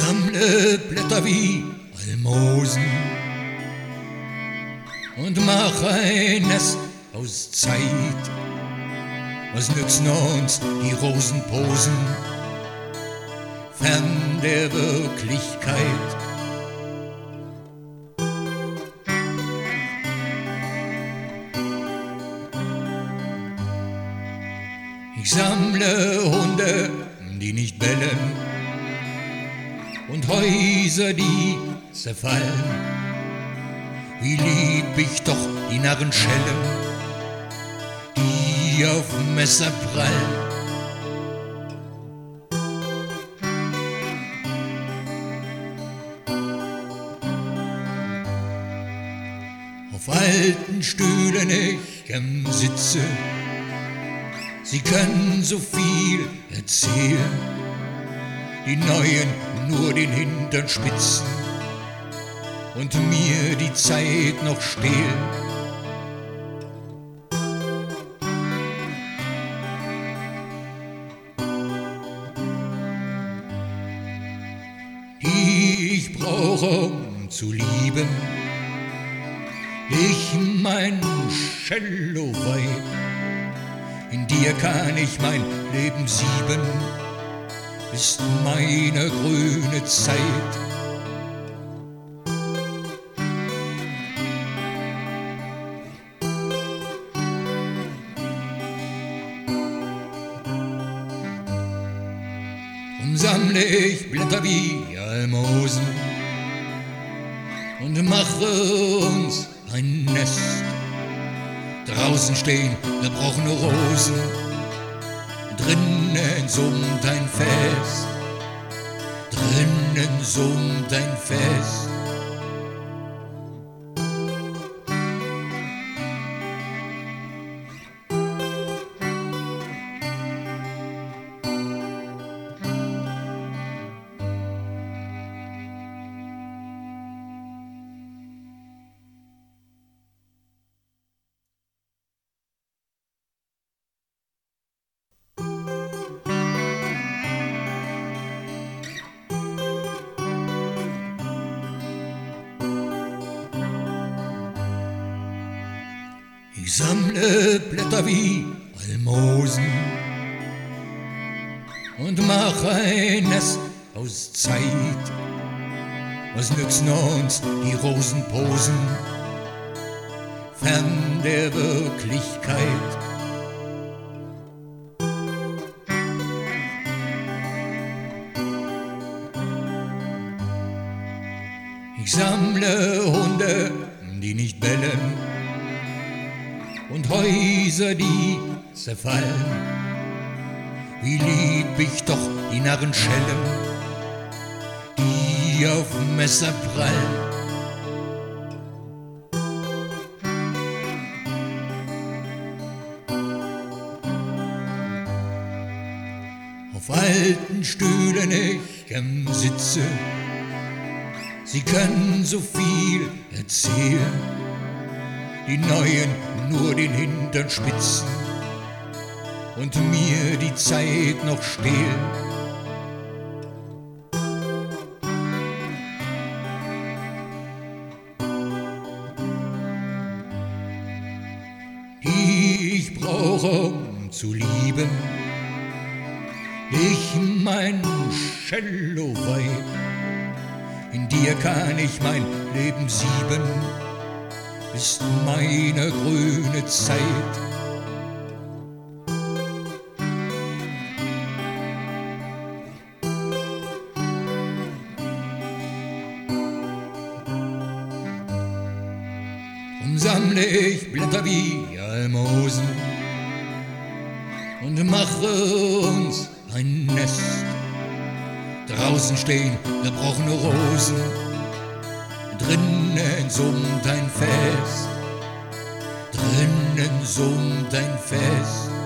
sammle Blätter wie Almosen und mach ein Nest aus Zeit. Was nützen uns die Rosenposen fern der Wirklichkeit? Ich sammle Hunde, die nicht bellen, und Häuser, die zerfallen. Wie lieb ich doch die Narrenschellen, die auf Messer prallen. Auf alten Stühlen ich gern sitze, sie können so viel erzählen, die Neuen nur den Hintern spitzen und mir die Zeit noch stehlen. Die ich brauche, um zu lieben, ich mein Cello-Weib. In dir kann ich mein Leben sieben, ist meine grüne Zeit. Und sammle ich Blätter wie Almosen und mache uns ein Nest. Draußen stehen zerbrochene Rosen, drinnen summt ein Fest, drinnen summt ein Fest. Ich sammle Blätter wie Almosen und mach ein Nest aus Zeit. Was nützen uns die Rosenposen fern der Wirklichkeit? Ich sammle Hunde, die nicht bellen, und Häuser, die zerfallen. Wie lieb ich doch die Narrenschellen, die auf Messer prallen. Auf alten Stühlen ich gern sitze, sie können so viel erzählen, die Neuen nur den Hintern spitzen und mir die Zeit noch stehlen. Die ich brauche, um zu lieben, ich mein Cello-Weib. In dir kann ich mein Leben sieben, ist meine grüne Zeit. Und sammle ich Blätter wie Almosen und mache uns ein Nest. Draußen stehen zerbrochene Rosen, drinnen summt ein Fest, drinnen summt ein Fest.